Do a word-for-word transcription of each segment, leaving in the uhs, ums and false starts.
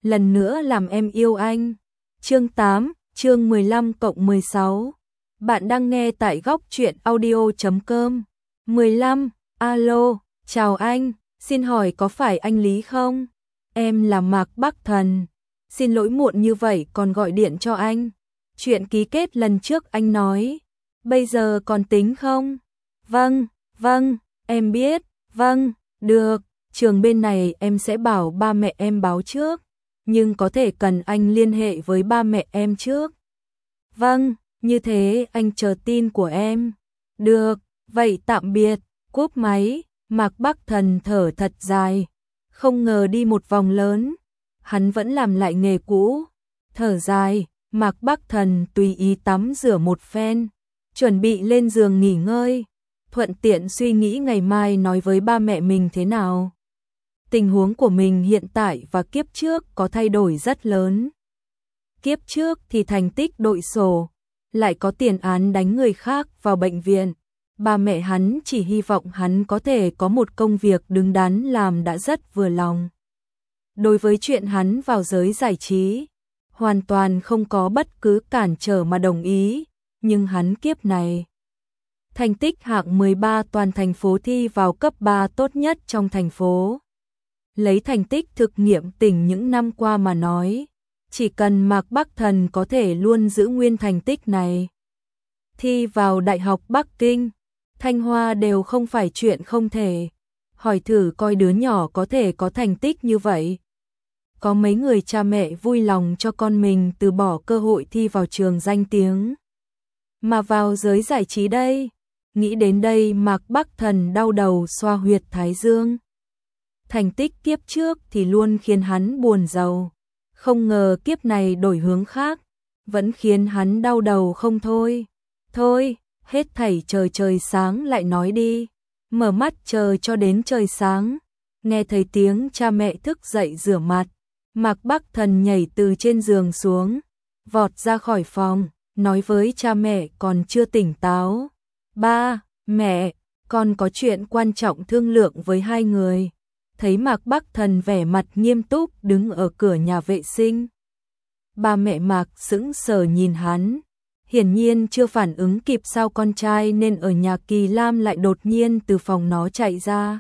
lần nữa làm em yêu anh. Chương tám, chương mười lăm cộng mười sáu. Bạn đang nghe tại góc truyện audio chấm com. mười lăm, alo, chào anh, xin hỏi có phải anh Lý không? Em là Mạc Bắc Thần. Xin lỗi muộn như vậy còn gọi điện cho anh. Chuyện ký kết lần trước anh nói, bây giờ còn tính không? Vâng, vâng, em biết, vâng, được, trường bên này em sẽ bảo ba mẹ em báo trước, nhưng có thể cần anh liên hệ với ba mẹ em trước. Vâng, như thế anh chờ tin của em. Được, vậy tạm biệt, cúp máy, Mạc Bắc Thần thở thật dài, không ngờ đi một vòng lớn, hắn vẫn làm lại nghề cũ. Thở dài, Mạc Bắc Thần tùy ý tắm rửa một phen, chuẩn bị lên giường nghỉ ngơi, thuận tiện suy nghĩ ngày mai nói với ba mẹ mình thế nào. Tình huống của mình hiện tại và kiếp trước có thay đổi rất lớn. Kiếp trước thì thành tích đội sổ, lại có tiền án đánh người khác vào bệnh viện. Ba mẹ hắn chỉ hy vọng hắn có thể có một công việc đứng đắn làm đã rất vừa lòng. Đối với chuyện hắn vào giới giải trí, hoàn toàn không có bất cứ cản trở mà đồng ý, nhưng hắn kiếp này. Thành tích hạng mười ba toàn thành phố thi vào cấp ba tốt nhất trong thành phố. Lấy thành tích thực nghiệm tỉnh những năm qua mà nói, chỉ cần Mạc Bắc Thần có thể luôn giữ nguyên thành tích này. Thi vào Đại học Bắc Kinh, Thanh Hoa đều không phải chuyện không thể. Hỏi thử coi đứa nhỏ có thể có thành tích như vậy. Có mấy người cha mẹ vui lòng cho con mình từ bỏ cơ hội thi vào trường danh tiếng, mà vào giới giải trí đây. Nghĩ đến đây Mạc Bắc Thần đau đầu xoa huyệt thái dương. Thành tích kiếp trước thì luôn khiến hắn buồn rầu, không ngờ kiếp này đổi hướng khác, vẫn khiến hắn đau đầu không thôi. Thôi, hết thảy trời trời sáng lại nói đi. Mở mắt chờ cho đến trời sáng, nghe thấy tiếng cha mẹ thức dậy rửa mặt, Mạc Bắc Thần nhảy từ trên giường xuống, vọt ra khỏi phòng, nói với cha mẹ còn chưa tỉnh táo. Ba, mẹ, con có chuyện quan trọng thương lượng với hai người. Thấy Mạc Bắc Thần vẻ mặt nghiêm túc đứng ở cửa nhà vệ sinh. Ba mẹ Mạc sững sờ nhìn hắn, hiển nhiên chưa phản ứng kịp sao con trai nên ở nhà Kỳ Lam lại đột nhiên từ phòng nó chạy ra.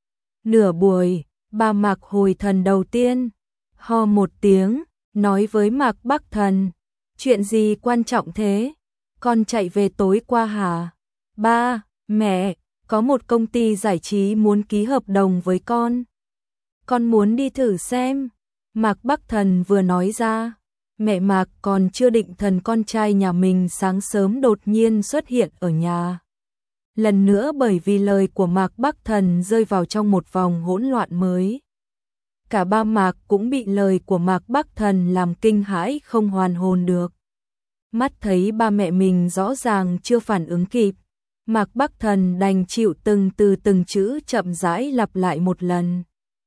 Nửa buổi, ba Mạc hồi thần đầu tiên, ho một tiếng, nói với Mạc Bắc Thần, chuyện gì quan trọng thế? Con chạy về tối qua hả? Ba, mẹ, có một công ty giải trí muốn ký hợp đồng với con. Con muốn đi thử xem. Mạc Bắc Thần vừa nói ra, mẹ Mạc còn chưa định thần con trai nhà mình sáng sớm đột nhiên xuất hiện ở nhà. Lần nữa bởi vì lời của Mạc Bắc Thần rơi vào trong một vòng hỗn loạn mới. Cả ba Mạc cũng bị lời của Mạc Bắc Thần làm kinh hãi không hoàn hồn được. Mắt thấy ba mẹ mình rõ ràng chưa phản ứng kịp, Mạc Bắc Thần đành chịu từng từ từng chữ chậm rãi lặp lại một lần.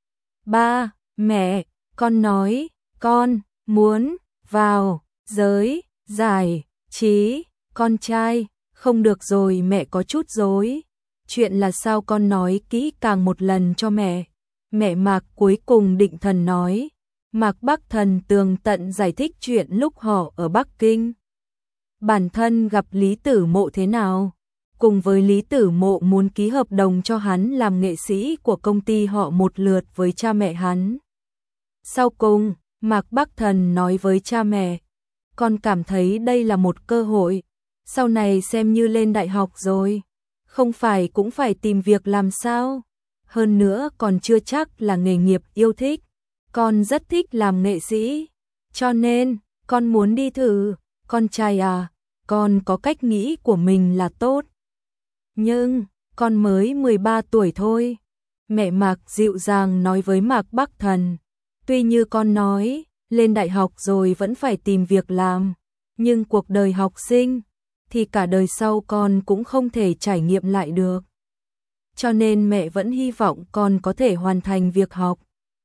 Ba, mẹ, con nói, con muốn vào giới giải trí. Con trai, không được rồi, mẹ có chút rối. Chuyện là sao con nói kỹ càng một lần cho mẹ. Mẹ Mạc cuối cùng định thần nói. Mạc Bắc Thần tường tận giải thích chuyện lúc họ ở Bắc Kinh. Bản thân gặp Lý Tử Mộ thế nào, cùng với Lý Tử Mộ muốn ký hợp đồng cho hắn làm nghệ sĩ của công ty họ một lượt với cha mẹ hắn. Sau cùng, Mạc Bắc Thần nói với cha mẹ, con cảm thấy đây là một cơ hội, sau này xem như lên đại học rồi, không phải cũng phải tìm việc làm sao, hơn nữa còn chưa chắc là nghề nghiệp yêu thích, con rất thích làm nghệ sĩ, cho nên, con muốn đi thử. Con trai à, con có cách nghĩ của mình là tốt. Nhưng, con mới mười ba tuổi thôi. Mẹ Mạc dịu dàng nói với Mạc Bắc Thần. Tuy như con nói, lên đại học rồi vẫn phải tìm việc làm. Nhưng cuộc đời học sinh, thì cả đời sau con cũng không thể trải nghiệm lại được. Cho nên mẹ vẫn hy vọng con có thể hoàn thành việc học.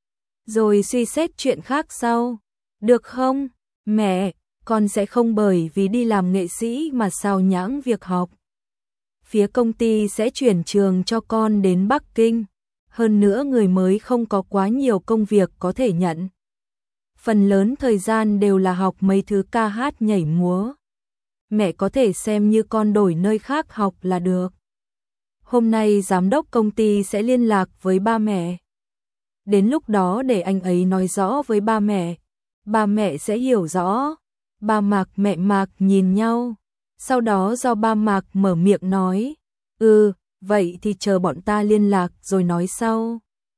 Rồi suy xét chuyện khác sau. Được không, mẹ? Con sẽ không bởi vì đi làm nghệ sĩ mà sao nhãng việc học. Phía công ty sẽ chuyển trường cho con đến Bắc Kinh. Hơn nữa người mới không có quá nhiều công việc có thể nhận. phần lớn thời gian đều là học mấy thứ ca hát nhảy múa. Mẹ có thể xem như con đổi nơi khác học là được. Hôm nay giám đốc công ty sẽ liên lạc với ba mẹ. Đến lúc đó để anh ấy nói rõ với ba mẹ. Ba mẹ sẽ hiểu rõ. Ba Mạc mẹ Mạc nhìn nhau. Sau đó do ba Mạc mở miệng nói. Ừ, vậy thì chờ bọn ta liên lạc rồi nói sau.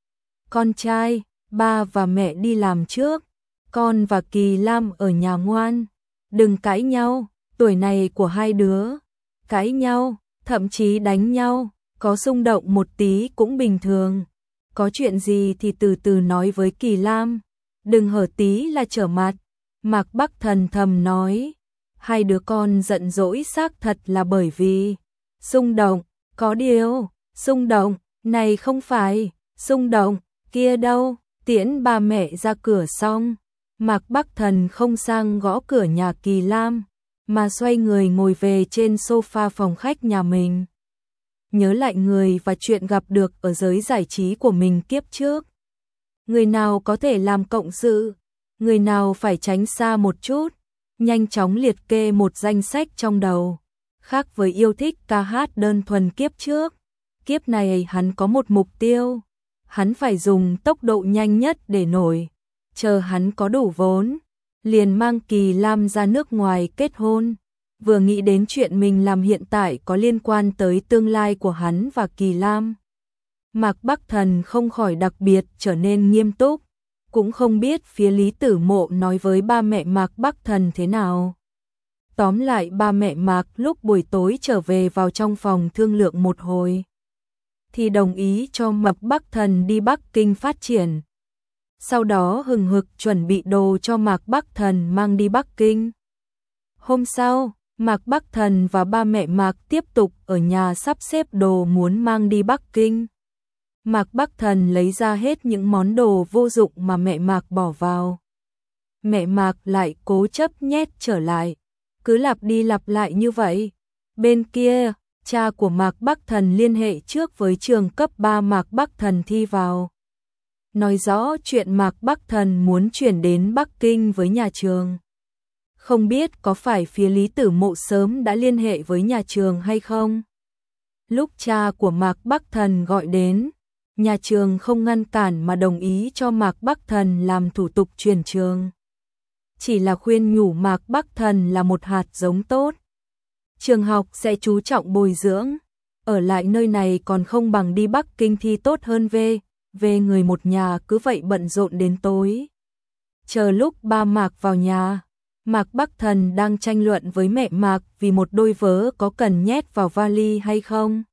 Con trai, ba và mẹ đi làm trước. Con và Kỳ Lam ở nhà ngoan. Đừng cãi nhau, tuổi này của hai đứa. Cãi nhau, thậm chí đánh nhau, có xung động một tí cũng bình thường. Có chuyện gì thì từ từ nói với Kỳ Lam. Đừng hở tí là trở mặt. Mạc Bắc Thần thầm nói. Hai đứa con giận dỗi xác thật là bởi vì xung động, có điều, xung động, này không phải, xung động, kia đâu, tiễn ba mẹ ra cửa xong. Mạc Bắc Thần không sang gõ cửa nhà Kỳ Lam, mà xoay người ngồi về trên sofa phòng khách nhà mình. Nhớ lại người và chuyện gặp được ở giới giải trí của mình kiếp trước. Người nào có thể làm cộng sự, người nào phải tránh xa một chút. Nhanh chóng liệt kê một danh sách trong đầu. Khác với yêu thích ca hát đơn thuần kiếp trước, kiếp này hắn có một mục tiêu. Hắn phải dùng tốc độ nhanh nhất để nổi. Chờ hắn có đủ vốn, liền mang Kỳ Lam ra nước ngoài kết hôn. Vừa nghĩ đến chuyện mình làm hiện tại có liên quan tới tương lai của hắn và Kỳ Lam, Mạc Bắc Thần không khỏi đặc biệt trở nên nghiêm túc. Cũng không biết phía Lý Tử Mộ nói với ba mẹ Mạc Bắc Thần thế nào. Tóm lại ba mẹ Mạc lúc buổi tối trở về vào trong phòng thương lượng một hồi, thì đồng ý cho Mạc Bắc Thần đi Bắc Kinh phát triển. Sau đó hừng hực chuẩn bị đồ cho Mạc Bắc Thần mang đi Bắc Kinh. Hôm sau, Mạc Bắc Thần và ba mẹ Mạc tiếp tục ở nhà sắp xếp đồ muốn mang đi Bắc Kinh. Mạc Bắc Thần lấy ra hết những món đồ vô dụng mà mẹ Mạc bỏ vào. Mẹ Mạc lại cố chấp nhét trở lại. Cứ lặp đi lặp lại như vậy. Bên kia, cha của Mạc Bắc Thần liên hệ trước với trường cấp ba Mạc Bắc Thần thi vào. Nói rõ chuyện Mạc Bắc Thần muốn chuyển đến Bắc Kinh với nhà trường. Không biết có phải phía Lý Tử Mộ sớm đã liên hệ với nhà trường hay không? Lúc cha của Mạc Bắc Thần gọi đến, nhà trường không ngăn cản mà đồng ý cho Mạc Bắc Thần làm thủ tục chuyển trường. Chỉ là khuyên nhủ Mạc Bắc Thần là một hạt giống tốt. Trường học sẽ chú trọng bồi dưỡng, ở lại nơi này còn không bằng đi Bắc Kinh thi tốt hơn về, về người một nhà cứ vậy bận rộn đến tối. Chờ lúc ba Mạc vào nhà, Mạc Bắc Thần đang tranh luận với mẹ Mạc vì một đôi vớ có cần nhét vào vali hay không.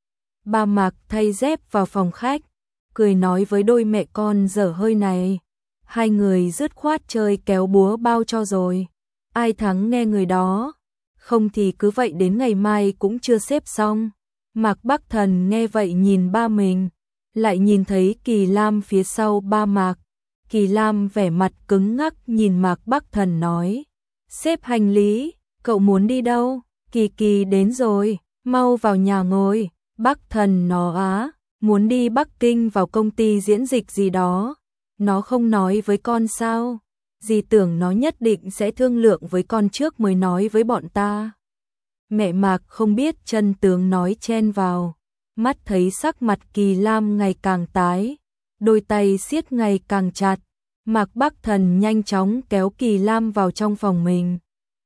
Ba Mạc thay dép vào phòng khách, cười nói với đôi mẹ con dở hơi này. Hai người dứt khoát chơi kéo búa bao cho rồi. Ai thắng nghe người đó. Không thì cứ vậy đến ngày mai cũng chưa xếp xong. Mạc Bắc Thần nghe vậy nhìn ba mình. Lại nhìn thấy Kỳ Lam phía sau ba Mạc. Kỳ Lam vẻ mặt cứng ngắc nhìn Mạc Bắc Thần nói. Xếp hành lý, cậu muốn đi đâu? Kỳ Kỳ đến rồi, mau vào nhà ngồi. Bắc Thần nó á, muốn đi Bắc Kinh vào công ty diễn dịch gì đó. Nó không nói với con sao? Dì tưởng nó nhất định sẽ thương lượng với con trước mới nói với bọn ta. Mẹ Mạc không biết chân tướng nói chen vào. Mắt thấy sắc mặt Kỳ Lam ngày càng tái, đôi tay siết ngày càng chặt. Mạc Bắc Thần nhanh chóng kéo Kỳ Lam vào trong phòng mình.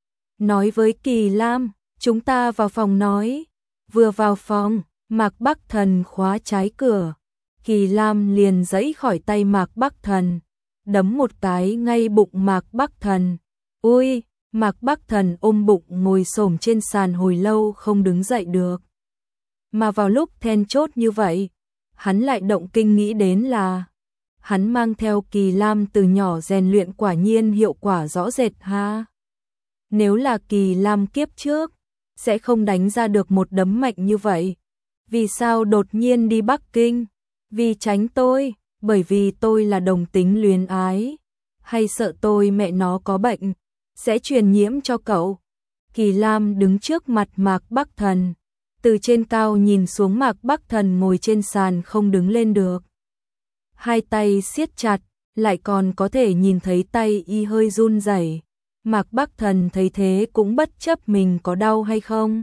Nói với Kỳ Lam, chúng ta vào phòng nói. Vừa vào phòng, Mạc Bắc Thần khóa trái cửa. Kỳ Lam liền giãy khỏi tay Mạc Bắc Thần, đấm một cái ngay bụng Mạc Bắc Thần. Ui, Mạc Bắc Thần ôm bụng ngồi xổm trên sàn hồi lâu không đứng dậy được. Mà vào lúc then chốt như vậy, hắn lại động kinh nghĩ đến là hắn mang theo Kỳ Lam từ nhỏ rèn luyện quả nhiên hiệu quả rõ rệt ha. Nếu là Kỳ Lam kiếp trước, sẽ không đánh ra được một đấm mạnh như vậy. Vì sao đột nhiên đi Bắc Kinh? Vì tránh tôi, bởi vì tôi là đồng tính luyến ái. Hay sợ tôi mẹ nó có bệnh, sẽ truyền nhiễm cho cậu? Kỳ Lam đứng trước mặt Mạc Bắc Thần. Từ trên cao nhìn xuống Mạc Bắc Thần ngồi trên sàn không đứng lên được. Hai tay siết chặt, lại còn có thể nhìn thấy tay y hơi run rẩy. Mạc Bắc Thần thấy thế cũng bất chấp mình có đau hay không.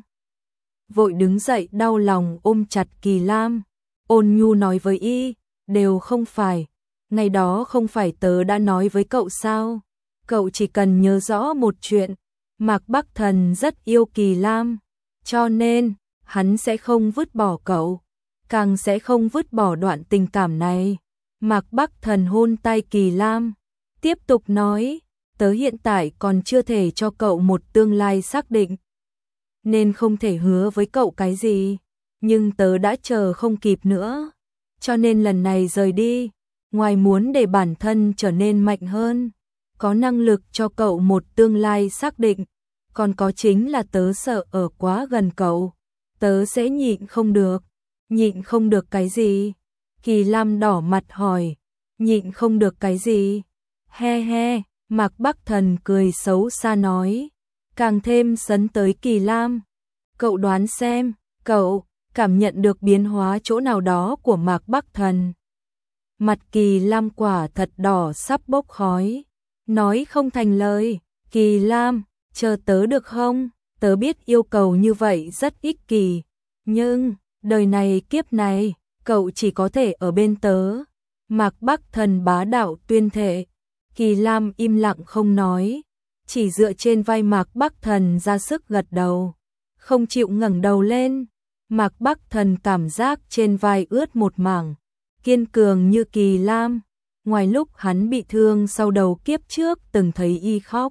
Vội đứng dậy đau lòng ôm chặt Kỳ Lam, ôn nhu nói với y, đều không phải, ngày đó không phải tớ đã nói với cậu sao, cậu chỉ cần nhớ rõ một chuyện, Mạc Bắc Thần rất yêu Kỳ Lam, cho nên hắn sẽ không vứt bỏ cậu, càng sẽ không vứt bỏ đoạn tình cảm này. Mạc Bắc Thần hôn tay Kỳ Lam, tiếp tục nói, tớ hiện tại còn chưa thể cho cậu một tương lai xác định, nên không thể hứa với cậu cái gì, nhưng tớ đã chờ không kịp nữa, cho nên lần này rời đi, ngoài muốn để bản thân trở nên mạnh hơn, có năng lực cho cậu một tương lai xác định, còn có chính là tớ sợ ở quá gần cậu, tớ sẽ nhịn không được. Nhịn không được cái gì? Kỳ Lam đỏ mặt hỏi, nhịn không được cái gì? He he, Mạc Bắc Thần cười xấu xa nói, càng thêm sấn tới Kỳ Lam. Cậu đoán xem, cậu cảm nhận được biến hóa chỗ nào đó của Mạc Bắc Thần. Mặt Kỳ Lam quả thật đỏ sắp bốc khói, nói không thành lời. Kỳ Lam, chờ tớ được không? Tớ biết yêu cầu như vậy rất ích kỷ, nhưng đời này kiếp này, cậu chỉ có thể ở bên tớ. Mạc Bắc Thần bá đạo tuyên thệ. Kỳ Lam im lặng không nói, chỉ dựa trên vai Mạc Bắc Thần ra sức gật đầu, không chịu ngẩng đầu lên. Mạc Bắc Thần cảm giác trên vai ướt một mảng, kiên cường như Kỳ Lam. Ngoài lúc hắn bị thương sau đầu kiếp trước từng thấy y khóc.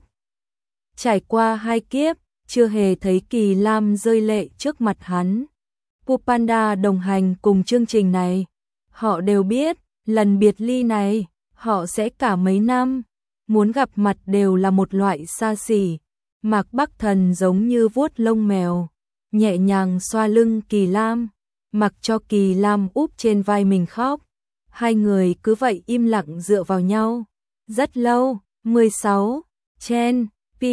Trải qua hai kiếp, chưa hề thấy Kỳ Lam rơi lệ trước mặt hắn. Pupanda đồng hành cùng chương trình này, họ đều biết, lần biệt ly này, họ sẽ cả mấy năm, muốn gặp mặt đều là một loại xa xỉ. Mạc Bắc Thần giống như vuốt lông mèo, nhẹ nhàng xoa lưng Kỳ Lam, mặc cho Kỳ Lam úp trên vai mình khóc. Hai người cứ vậy im lặng dựa vào nhau, rất lâu. mười sáu. Chen,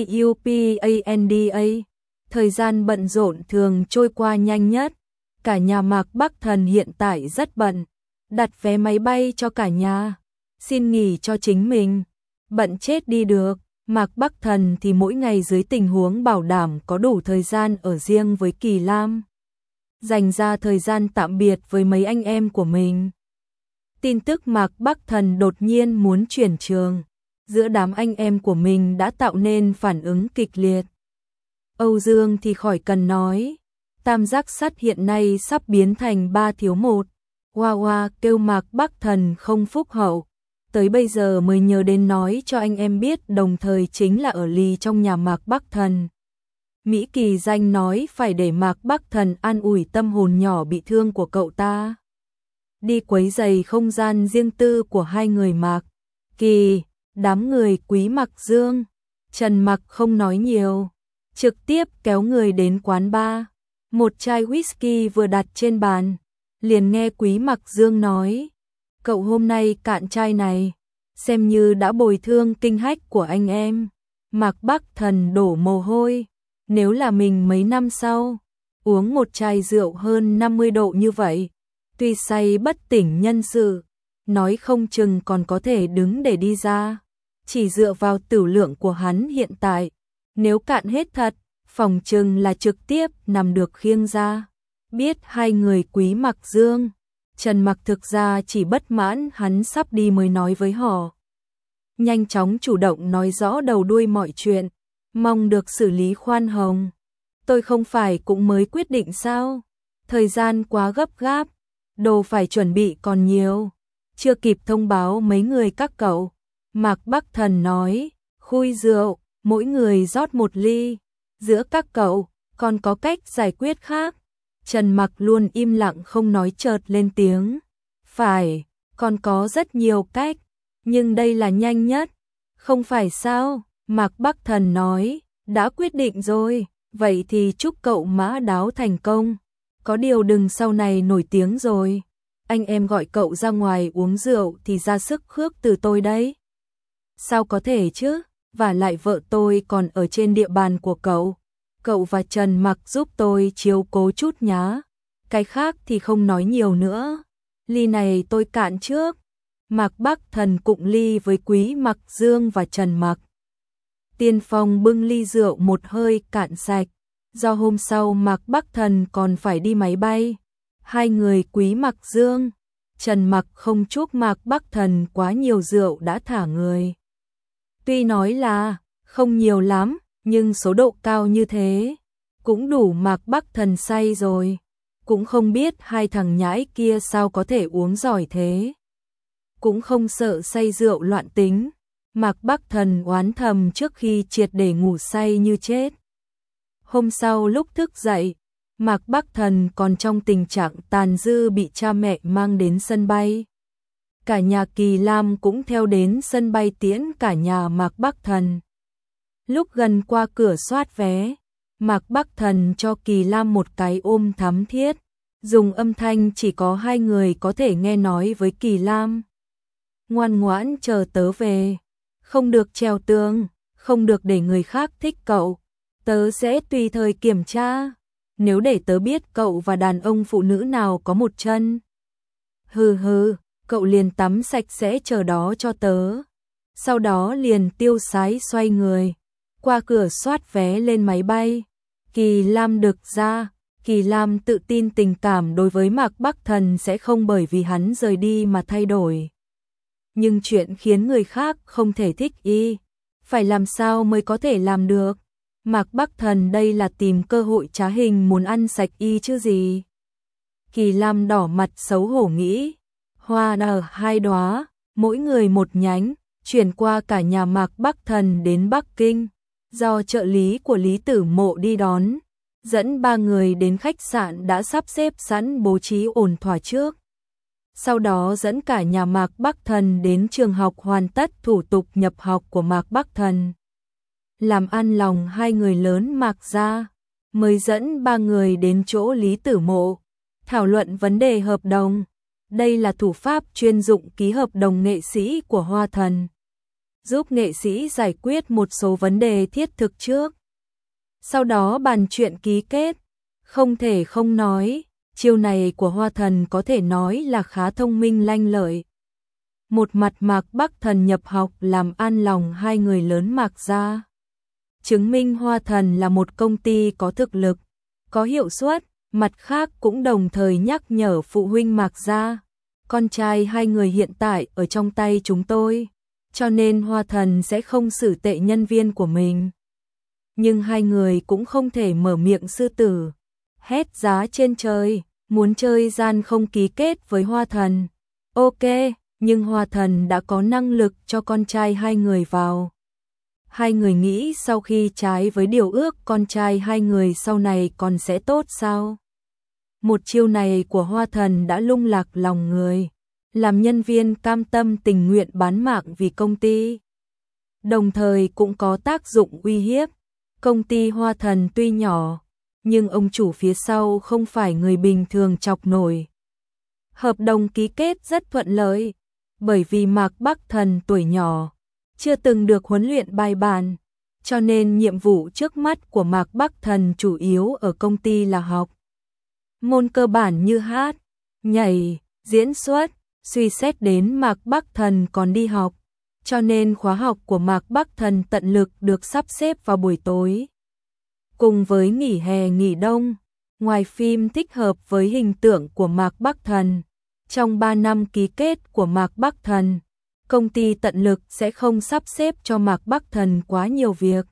P-U-P-A-N-D-A. Thời gian bận rộn thường trôi qua nhanh nhất. Cả nhà Mạc Bắc Thần hiện tại rất bận, đặt vé máy bay cho cả nhà, xin nghỉ cho chính mình, bận chết đi được. Mạc Bắc Thần thì mỗi ngày dưới tình huống bảo đảm có đủ thời gian ở riêng với Kỳ Lam, dành ra thời gian tạm biệt với mấy anh em của mình. Tin tức Mạc Bắc Thần đột nhiên muốn chuyển trường, giữa đám anh em của mình đã tạo nên phản ứng kịch liệt. Âu Dương thì khỏi cần nói, tam giác sắt hiện nay sắp biến thành ba thiếu một. Hoa Hoa kêu Mạc Bắc Thần không phúc hậu, tới bây giờ mới nhớ đến nói cho anh em biết, đồng thời chính là ở lì trong nhà Mạc Bắc Thần. Mỹ Kỳ Danh nói phải để Mạc Bắc Thần an ủi tâm hồn nhỏ bị thương của cậu ta, đi quấy rầy không gian riêng tư của hai người Mạc Kỳ. Đám người Quý Mặc Dương, Trần Mặc không nói nhiều, trực tiếp kéo người đến quán bar. Một chai whisky vừa đặt trên bàn, liền nghe Quý Mặc Dương nói, cậu hôm nay cạn chai này, xem như đã bồi thương kinh hách của anh em. Mạc Bắc Thần đổ mồ hôi, nếu là mình mấy năm sau, uống một chai rượu hơn năm mươi độ như vậy, tuy say bất tỉnh nhân sự, nói không chừng còn có thể đứng để đi ra. Chỉ dựa vào tửu lượng của hắn hiện tại, nếu cạn hết thật, phòng chừng là trực tiếp nằm được khiêng ra. Biết hai người Quý Mặc Dương, Trần Mặc thực ra chỉ bất mãn hắn sắp đi mới nói với họ. Nhanh chóng chủ động nói rõ đầu đuôi mọi chuyện, mong được xử lý khoan hồng. Tôi không phải cũng mới quyết định sao? Thời gian quá gấp gáp, đồ phải chuẩn bị còn nhiều, chưa kịp thông báo mấy người các cậu. Mạc Bắc Thần nói, khui rượu, mỗi người rót một ly, giữa các cậu còn có cách giải quyết khác. Trần Mặc luôn im lặng không nói, chợt lên tiếng, phải, còn có rất nhiều cách, nhưng đây là nhanh nhất, không phải sao? Mạc Bắc Thần nói, đã quyết định rồi, vậy thì chúc cậu mã đáo thành công, có điều đừng sau này nổi tiếng rồi, anh em gọi cậu ra ngoài uống rượu thì ra sức khước từ tôi đấy. Sao có thể chứ, và lại vợ tôi còn ở trên địa bàn của cậu, cậu và Trần Mặc giúp tôi chiếu cố chút nhá, cái khác thì không nói nhiều nữa, ly này tôi cạn trước. Mạc Bắc Thần cụng ly với Quý Mặc Dương và Trần Mặc Tiên Phong bưng ly rượu một hơi cạn sạch, do hôm sau Mạc Bắc Thần còn phải đi máy bay. Hai người Quý Mặc Dương, Trần Mặc không chúc Mạc Bắc Thần quá nhiều rượu đã thả người. Tuy nói là không nhiều lắm, nhưng số độ cao như thế cũng đủ Mạc Bắc Thần say rồi. Cũng không biết hai thằng nhãi kia sao có thể uống giỏi thế. Cũng không sợ say rượu loạn tính. Mạc Bắc Thần oán thầm trước khi triệt để ngủ say như chết. Hôm sau lúc thức dậy, Mạc Bắc Thần còn trong tình trạng tàn dư bị cha mẹ mang đến sân bay. Cả nhà Kỳ Lam cũng theo đến sân bay tiễn cả nhà Mạc Bắc Thần. Lúc gần qua cửa soát vé, Mạc Bắc Thần cho Kỳ Lam một cái ôm thắm thiết, dùng âm thanh chỉ có hai người có thể nghe nói với Kỳ Lam. Ngoan ngoãn chờ tớ về, không được trèo tường, không được để người khác thích cậu, tớ sẽ tùy thời kiểm tra, nếu để tớ biết cậu và đàn ông phụ nữ nào có một chân. Hừ hừ, cậu liền tắm sạch sẽ chờ đó cho tớ. Sau đó liền tiêu sái xoay người, qua cửa soát vé lên máy bay. Kỳ Lam được ra, Kỳ Lam tự tin tình cảm đối với Mạc Bắc Thần sẽ không bởi vì hắn rời đi mà thay đổi. Nhưng chuyện khiến người khác không thể thích y, phải làm sao mới có thể làm được. Mạc Bắc Thần đây là tìm cơ hội trá hình muốn ăn sạch y chứ gì. Kỳ Lam đỏ mặt xấu hổ nghĩ, hoa nở hai đóa, mỗi người một nhánh, chuyển qua cả nhà Mạc Bắc Thần đến Bắc Kinh, do trợ lý của Lý Tử Mộ đi đón, dẫn ba người đến khách sạn đã sắp xếp sẵn bố trí ổn thỏa trước. Sau đó dẫn cả nhà Mạc Bắc Thần đến trường học hoàn tất thủ tục nhập học của Mạc Bắc Thần. Làm ăn lòng hai người lớn Mạc gia, mới dẫn ba người đến chỗ Lý Tử Mộ, thảo luận vấn đề hợp đồng. Đây là thủ pháp chuyên dụng ký hợp đồng nghệ sĩ của Hoa Thần, giúp nghệ sĩ giải quyết một số vấn đề thiết thực trước. Sau đó bàn chuyện ký kết, không thể không nói, chiêu này của Hoa Thần có thể nói là khá thông minh lanh lợi. Một mặt Mạc Bắc Thần nhập học làm an lòng hai người lớn Mạc gia, chứng minh Hoa Thần là một công ty có thực lực, có hiệu suất, mặt khác cũng đồng thời nhắc nhở phụ huynh Mạc gia, con trai hai người hiện tại ở trong tay chúng tôi, cho nên Hoa Thần sẽ không xử tệ nhân viên của mình. Nhưng hai người cũng không thể mở miệng sư tử, hét giá trên trời, muốn chơi gian không ký kết với Hoa Thần. Ok, nhưng Hoa Thần đã có năng lực cho con trai hai người vào. Hai người nghĩ sau khi trái với điều ước con trai hai người sau này còn sẽ tốt sao? Một chiêu này của Hoa Thần đã lung lạc lòng người, làm nhân viên cam tâm tình nguyện bán mạng vì công ty. Đồng thời cũng có tác dụng uy hiếp. Công ty Hoa Thần tuy nhỏ, nhưng ông chủ phía sau không phải người bình thường chọc nổi. Hợp đồng ký kết rất thuận lợi, bởi vì Mạc Bắc Thần tuổi nhỏ, chưa từng được huấn luyện bài bản, cho nên nhiệm vụ trước mắt của Mạc Bắc Thần chủ yếu ở công ty là học môn cơ bản như hát, nhảy, diễn xuất. Suy xét đến Mạc Bắc Thần còn đi học, cho nên khóa học của Mạc Bắc Thần tận lực được sắp xếp vào buổi tối. Cùng với nghỉ hè nghỉ đông, ngoài phim thích hợp với hình tượng của Mạc Bắc Thần, trong ba năm ký kết của Mạc Bắc Thần, công ty tận lực sẽ không sắp xếp cho Mạc Bắc Thần quá nhiều việc.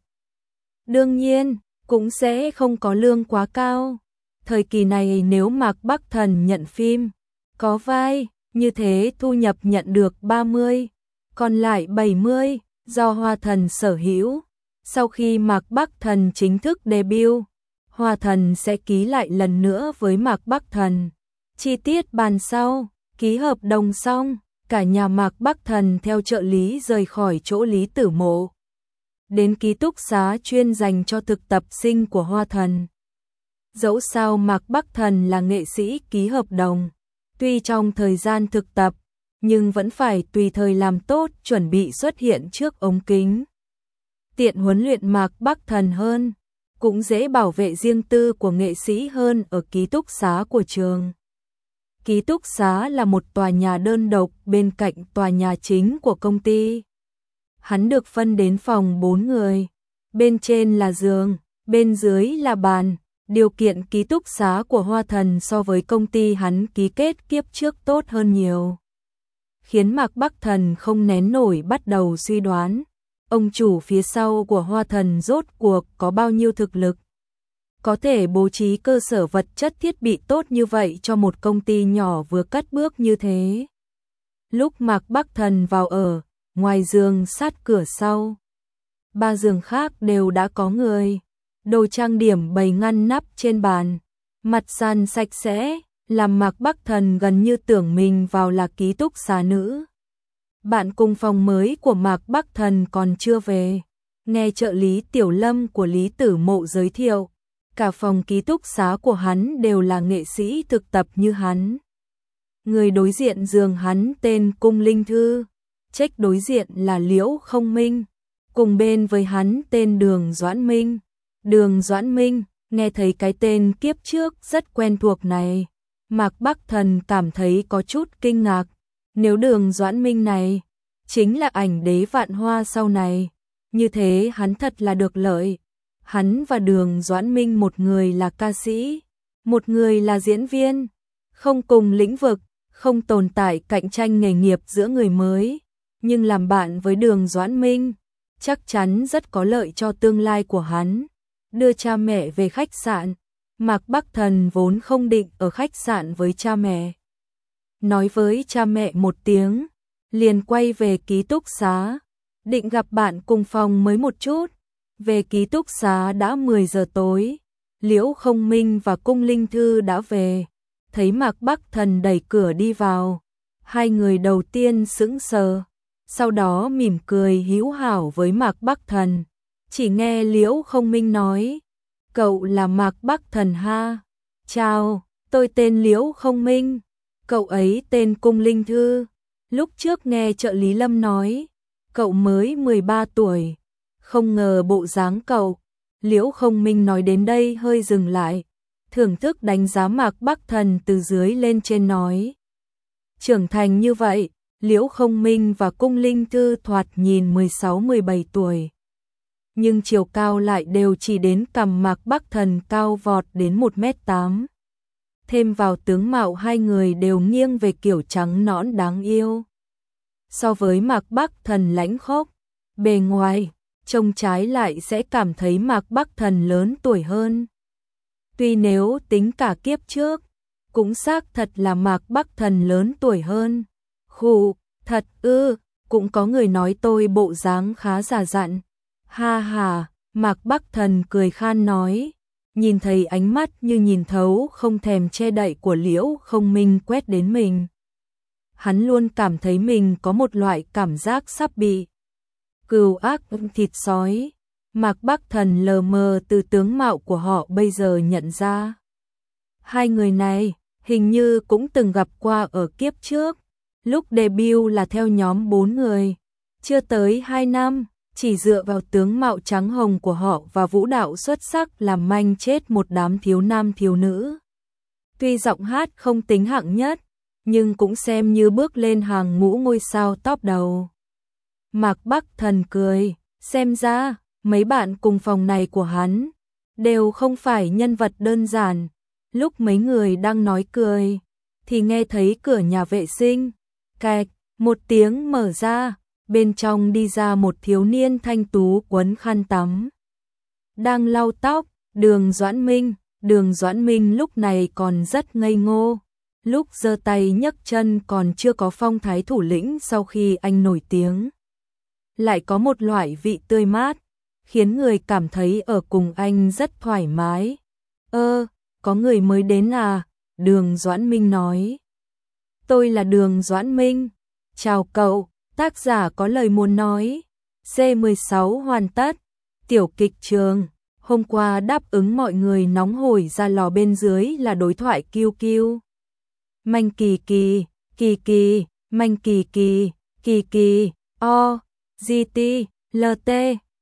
Đương nhiên, cũng sẽ không có lương quá cao. Thời kỳ này nếu Mạc Bắc Thần nhận phim, có vai, như thế thu nhập nhận được ba mươi, còn lại bảy mươi, do Hoa Thần sở hữu. Sau khi Mạc Bắc Thần chính thức debut, Hoa Thần sẽ ký lại lần nữa với Mạc Bắc Thần. Chi tiết bàn sau, ký hợp đồng xong, cả nhà Mạc Bắc Thần theo trợ lý rời khỏi chỗ Lý Tử Mộ, đến ký túc xá chuyên dành cho thực tập sinh của Hoa Thần. Dẫu sao Mạc Bắc Thần là nghệ sĩ ký hợp đồng, tuy trong thời gian thực tập, nhưng vẫn phải tùy thời làm tốt chuẩn bị xuất hiện trước ống kính. Tiện huấn luyện Mạc Bắc Thần hơn, cũng dễ bảo vệ riêng tư của nghệ sĩ hơn ở ký túc xá của trường. Ký túc xá là một tòa nhà đơn độc bên cạnh tòa nhà chính của công ty. Hắn được phân đến phòng bốn người. Bên trên là giường, bên dưới là bàn. Điều kiện ký túc xá của Hoa Thần so với công ty hắn ký kết kiếp trước tốt hơn nhiều, khiến Mạc Bắc Thần không nén nổi bắt đầu suy đoán, ông chủ phía sau của Hoa Thần rốt cuộc có bao nhiêu thực lực, có thể bố trí cơ sở vật chất thiết bị tốt như vậy cho một công ty nhỏ vừa cất bước như thế. Lúc Mạc Bắc Thần vào ở, ngoài giường sát cửa sau, ba giường khác đều đã có người. Đồ trang điểm bày ngăn nắp trên bàn, mặt sàn sạch sẽ, làm Mạc Bắc Thần gần như tưởng mình vào là ký túc xá nữ. Bạn cùng phòng mới của Mạc Bắc Thần còn chưa về, nghe trợ lý Tiểu Lâm của Lý Tử Mộ giới thiệu, cả phòng ký túc xá của hắn đều là nghệ sĩ thực tập như hắn. Người đối diện giường hắn tên Cung Linh Thư, trách đối diện là Liễu Không Minh, cùng bên với hắn tên Đường Doãn Minh. Đường Doãn Minh, nghe thấy cái tên kiếp trước rất quen thuộc này, Mạc Bắc Thần cảm thấy có chút kinh ngạc. Nếu Đường Doãn Minh này chính là ảnh đế Vạn Hoa sau này, như thế hắn thật là được lợi. Hắn và Đường Doãn Minh một người là ca sĩ, một người là diễn viên, không cùng lĩnh vực, không tồn tại cạnh tranh nghề nghiệp giữa người mới, nhưng làm bạn với Đường Doãn Minh chắc chắn rất có lợi cho tương lai của hắn. Đưa cha mẹ về khách sạn, Mạc Bắc Thần vốn không định ở khách sạn với cha mẹ. Nói với cha mẹ một tiếng, liền quay về ký túc xá, định gặp bạn cùng phòng mới một chút. Về ký túc xá đã mười giờ tối, Liễu Không Minh và Cung Linh Thư đã về, thấy Mạc Bắc Thần đẩy cửa đi vào. Hai người đầu tiên sững sờ, sau đó mỉm cười hữu hảo với Mạc Bắc Thần. Chỉ nghe Liễu Không Minh nói, cậu là Mạc Bắc Thần ha? Chào, tôi tên Liễu Không Minh, cậu ấy tên Cung Linh Thư. Lúc trước nghe trợ lý Lâm nói, cậu mới mười ba tuổi, không ngờ bộ dáng cậu. Liễu Không Minh nói đến đây hơi dừng lại, thưởng thức đánh giá Mạc Bắc Thần từ dưới lên trên nói. Trưởng thành như vậy, Liễu Không Minh và Cung Linh Thư thoạt nhìn mười sáu mười bảy tuổi. Nhưng chiều cao lại đều chỉ đến cằm Mạc Bắc Thần cao vọt đến một mét tám. Thêm vào tướng mạo hai người đều nghiêng về kiểu trắng nõn đáng yêu. So với Mạc Bắc Thần lãnh khốc, bề ngoài, trông trái lại sẽ cảm thấy Mạc Bắc Thần lớn tuổi hơn. Tuy nếu tính cả kiếp trước, cũng xác thật là Mạc Bắc Thần lớn tuổi hơn. Khụ, thật ư, cũng có người nói tôi bộ dáng khá già dặn. Ha ha, Mạc Bắc Thần cười khan nói, nhìn thấy ánh mắt như nhìn thấu không thèm che đậy của Liễu Không Minh quét đến mình. Hắn luôn cảm thấy mình có một loại cảm giác sắp bị cừu ác thịt sói. Mạc Bắc Thần lờ mờ từ tướng mạo của họ bây giờ nhận ra. Hai người này hình như cũng từng gặp qua ở kiếp trước. Lúc debut là theo nhóm bốn người, chưa tới hai năm. Chỉ dựa vào tướng mạo trắng hồng của họ và vũ đạo xuất sắc làm manh chết một đám thiếu nam thiếu nữ. Tuy giọng hát không tính hạng nhất, nhưng cũng xem như bước lên hàng ngũ ngôi sao top đầu. Mạc Bắc Thần cười, xem ra mấy bạn cùng phòng này của hắn đều không phải nhân vật đơn giản. Lúc mấy người đang nói cười, thì nghe thấy cửa nhà vệ sinh, cạch, một tiếng mở ra. Bên trong đi ra một thiếu niên thanh tú quấn khăn tắm, đang lau tóc. Đường Doãn Minh. Đường Doãn Minh lúc này còn rất ngây ngô, lúc giơ tay nhấc chân còn chưa có phong thái thủ lĩnh sau khi anh nổi tiếng. Lại có một loại vị tươi mát, khiến người cảm thấy ở cùng anh rất thoải mái. Ơ, có người mới đến à? Đường Doãn Minh nói. Tôi là Đường Doãn Minh. Chào cậu. Tác giả có lời muốn nói. C mười sáu hoàn tất. Tiểu kịch trường. Hôm qua đáp ứng mọi người nóng hổi ra lò bên dưới là đối thoại kiêu kiêu. Manh kỳ kỳ, kỳ kỳ, manh kỳ kỳ, kỳ kỳ, o, gt, lt,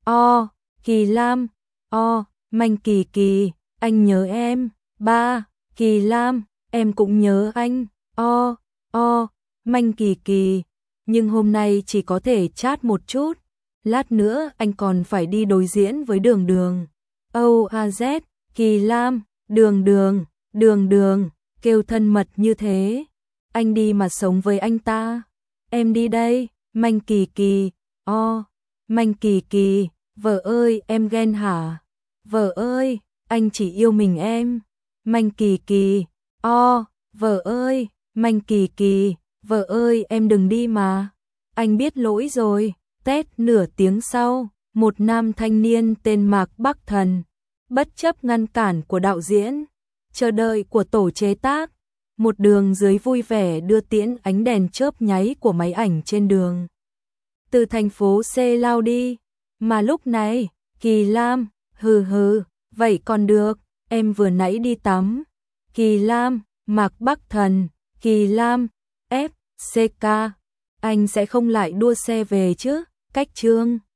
o, kỳ lam, o, manh kỳ kỳ, anh nhớ em, ba, kỳ lam, em cũng nhớ anh, O, o, Manh Kỳ Kỳ, nhưng hôm nay chỉ có thể chat một chút, lát nữa anh còn phải đi đối diễn với Đường Đường. O A Z, Kỳ Lam, Đường Đường, Đường Đường, kêu thân mật như thế. Anh đi mà sống với anh ta. Em đi đây, Manh Kỳ Kỳ, o, Manh Kỳ Kỳ, vợ ơi em ghen hả? Vợ ơi, anh chỉ yêu mình em. Manh Kỳ Kỳ, o, vợ ơi, Manh Kỳ Kỳ, vợ ơi em đừng đi mà. Anh biết lỗi rồi. Tét nửa tiếng sau, một nam thanh niên tên Mạc Bắc Thần, bất chấp ngăn cản của đạo diễn, chờ đợi của tổ chế tác, một đường dưới vui vẻ đưa tiễn ánh đèn chớp nháy của máy ảnh trên đường. Từ thành phố C lao đi, mà lúc này, Kỳ Lam, hừ hừ, vậy còn được, em vừa nãy đi tắm. Kỳ Lam, Mạc Bắc Thần, Kỳ Lam, F, C K, anh sẽ không lại đua xe về chứ, cách Trương.